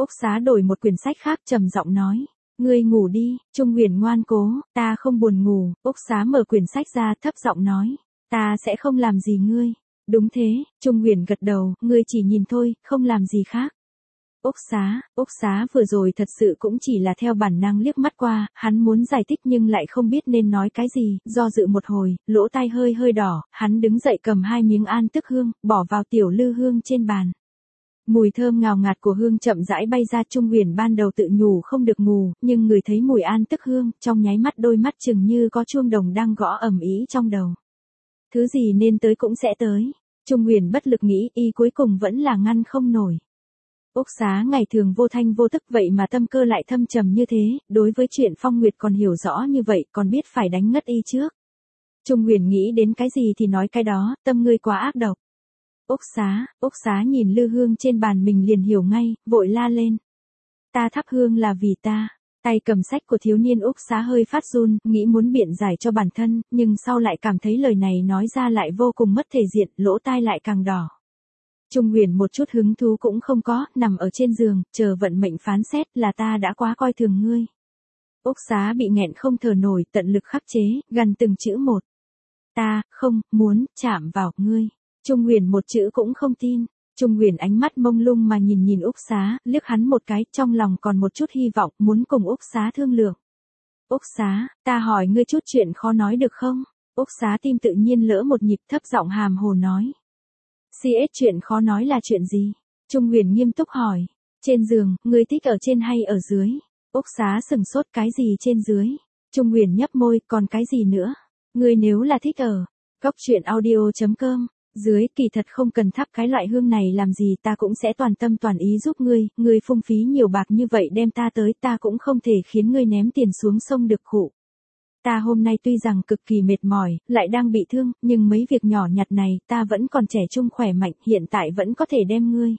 Úc Xá đổi một quyển sách khác trầm giọng nói. Ngươi ngủ đi, Trung Huyền ngoan cố, ta không buồn ngủ. Úc Xá mở quyển sách ra thấp giọng nói. Ta sẽ không làm gì ngươi. Đúng thế, Trung Huyền gật đầu, ngươi chỉ nhìn thôi, không làm gì khác. Úc Xá vừa rồi thật sự cũng chỉ là theo bản năng liếc mắt qua, hắn muốn giải thích nhưng lại không biết nên nói cái gì, do dự một hồi, lỗ tai hơi hơi đỏ, hắn đứng dậy cầm 2 miếng an tức hương, bỏ vào tiểu lư hương trên bàn. Mùi thơm ngào ngạt của hương chậm rãi bay ra. Trung Huyền ban đầu tự nhủ không được ngủ, nhưng người thấy mùi an tức hương, trong nháy mắt đôi mắt chừng như có chuông đồng đang gõ ầm ĩ trong đầu. Thứ gì nên tới cũng sẽ tới. Trung Huyền bất lực nghĩ, y cuối cùng vẫn là ngăn không nổi. Úc Xá ngày thường vô thanh vô tức vậy mà tâm cơ lại thâm trầm như thế, đối với chuyện Phong Nguyệt còn hiểu rõ như vậy, còn biết phải đánh ngất y trước. Trung Huyền nghĩ đến cái gì thì nói cái đó, tâm ngươi quá ác độc. Úc Xá nhìn lư hương trên bàn mình liền hiểu ngay, vội la lên. Ta thắp hương là vì ta. Tay cầm sách của thiếu niên Úc Xá hơi phát run, nghĩ muốn biện giải cho bản thân, nhưng sau lại cảm thấy lời này nói ra lại vô cùng mất thể diện, lỗ tai lại càng đỏ. Trung Huyền một chút hứng thú cũng không có, nằm ở trên giường, chờ vận mệnh phán xét là ta đã quá coi thường ngươi. Úc Xá bị nghẹn không thở nổi, tận lực khắc chế, gần từng chữ một. Ta, không, muốn, chạm vào, ngươi. Trung Huyền một chữ cũng không tin. Trung Huyền ánh mắt mông lung mà nhìn Úc Xá, liếc hắn một cái, trong lòng còn một chút hy vọng, muốn cùng Úc Xá thương lượng. Úc Xá, ta hỏi ngươi chút chuyện khó nói được không? Úc Xá tim tự nhiên lỡ một nhịp, thấp giọng hàm hồ nói. CS chuyện khó nói là chuyện gì? Trung Huyền nghiêm túc hỏi. Trên giường, ngươi thích ở trên hay ở dưới? Úc Xá sừng sốt, cái gì trên dưới? Trung Huyền nhấp môi, còn cái gì nữa? Ngươi nếu là thích ở góc chuyện audio.com, dưới, kỳ thật không cần thắp cái loại hương này làm gì, ta cũng sẽ toàn tâm toàn ý giúp ngươi phung phí nhiều bạc như vậy đem ta tới, ta cũng không thể khiến ngươi ném tiền xuống sông được khụ. Ta hôm nay tuy rằng cực kỳ mệt mỏi, lại đang bị thương, nhưng mấy việc nhỏ nhặt này, ta vẫn còn trẻ trung khỏe mạnh, hiện tại vẫn có thể đem ngươi.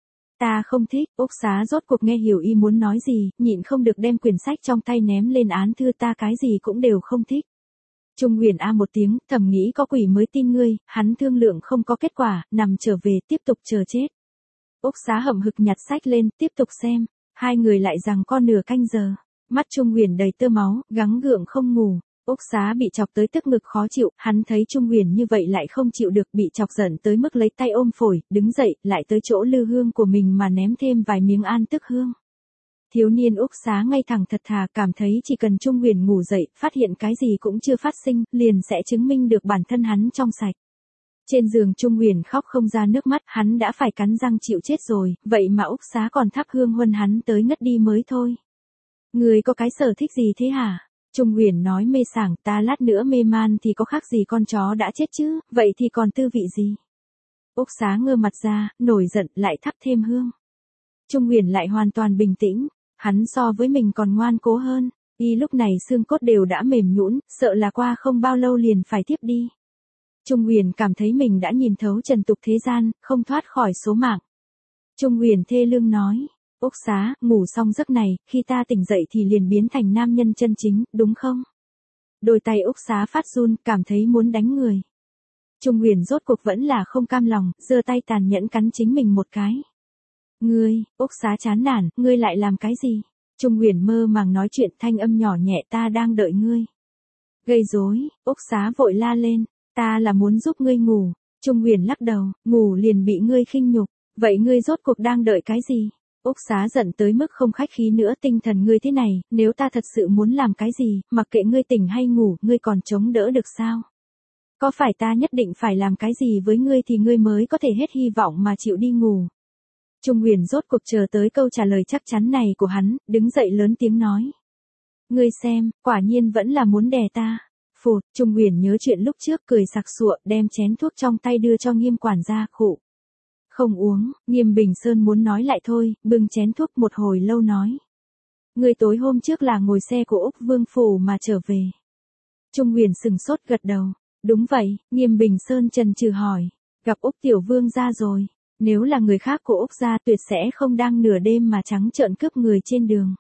Ta không thích. Úc Xá rốt cuộc nghe hiểu y muốn nói gì, nhịn không được đem quyển sách trong tay ném lên án thư, ta cái gì cũng đều không thích. Trung Huyền a một tiếng, thầm nghĩ có quỷ mới tin ngươi, hắn thương lượng không có kết quả, nằm trở về, tiếp tục chờ chết. Úc Xá hậm hực nhặt sách lên, tiếp tục xem. Hai người lại giằng co nửa canh giờ. Mắt Trung Huyền đầy tơ máu, gắng gượng không ngủ. Úc Xá bị chọc tới tức ngực khó chịu, hắn thấy Trung Huyền như vậy lại không chịu được, bị chọc giận tới mức lấy tay ôm phổi, đứng dậy, lại tới chỗ lư hương của mình mà ném thêm vài miếng an tức hương. Thiếu niên Úc Xá ngay thẳng thật thà, cảm thấy chỉ cần Trung Huyền ngủ dậy, phát hiện cái gì cũng chưa phát sinh, liền sẽ chứng minh được bản thân hắn trong sạch. Trên giường Trung Huyền khóc không ra nước mắt, hắn đã phải cắn răng chịu chết rồi, vậy mà Úc Xá còn thắp hương huân hắn tới ngất đi mới thôi. Người có cái sở thích gì thế hả? Trung Huyền nói mê sảng, ta lát nữa mê man thì có khác gì con chó đã chết chứ, vậy thì còn tư vị gì? Úc Xá ngơ mặt ra, nổi giận, lại thắp thêm hương. Trung Huyền lại hoàn toàn bình tĩnh, hắn so với mình còn ngoan cố hơn, y lúc này xương cốt đều đã mềm nhũn, sợ là qua không bao lâu liền phải tiếp đi. Trung Huyền cảm thấy mình đã nhìn thấu trần tục thế gian, không thoát khỏi số mạng. Trung Huyền thê lương nói. Úc Xá, ngủ xong giấc này, khi ta tỉnh dậy thì liền biến thành nam nhân chân chính, đúng không? Đôi tay Úc Xá phát run, cảm thấy muốn đánh người. Trung Huyền rốt cuộc vẫn là không cam lòng, giơ tay tàn nhẫn cắn chính mình một cái. Ngươi, Úc Xá chán nản, ngươi lại làm cái gì? Trung Huyền mơ màng nói chuyện, thanh âm nhỏ nhẹ, ta đang đợi ngươi. Gây rối, Úc Xá vội la lên, ta là muốn giúp ngươi ngủ. Trung Huyền lắc đầu, ngủ liền bị ngươi khinh nhục, vậy ngươi rốt cuộc đang đợi cái gì? Úc Xá giận tới mức không khách khí nữa, tinh thần ngươi thế này, nếu ta thật sự muốn làm cái gì, mặc kệ ngươi tỉnh hay ngủ, ngươi còn chống đỡ được sao? Có phải ta nhất định phải làm cái gì với ngươi thì ngươi mới có thể hết hy vọng mà chịu đi ngủ? Trung Huyền rốt cuộc chờ tới câu trả lời chắc chắn này của hắn, đứng dậy lớn tiếng nói. Ngươi xem, quả nhiên vẫn là muốn đè ta. Phụt, Trung Huyền nhớ chuyện lúc trước, cười sặc sụa, đem chén thuốc trong tay đưa cho Nghiêm quản gia, khụ. Không uống. Nghiêm Bình Sơn muốn nói lại thôi, bưng chén thuốc một hồi lâu nói. Ngươi tối hôm trước là ngồi xe của Úc Vương Phủ mà trở về. Trung Huyền sừng sốt gật đầu. Đúng vậy. Nghiêm Bình Sơn chần chừ hỏi. Gặp Úc Tiểu Vương gia rồi. Nếu là người khác của Úc gia tuyệt sẽ không đang nửa đêm mà trắng trợn cướp người trên đường.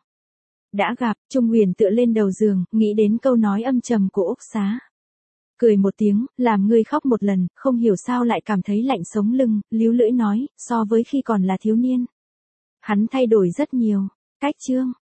Đã gặp. Trung Huyền tựa lên đầu giường, nghĩ đến câu nói âm trầm của Úc Xá. Cười một tiếng, làm ngươi khóc một lần, không hiểu sao lại cảm thấy lạnh sống lưng, líu lưỡi nói, so với khi còn là thiếu niên. Hắn thay đổi rất nhiều. Cách chương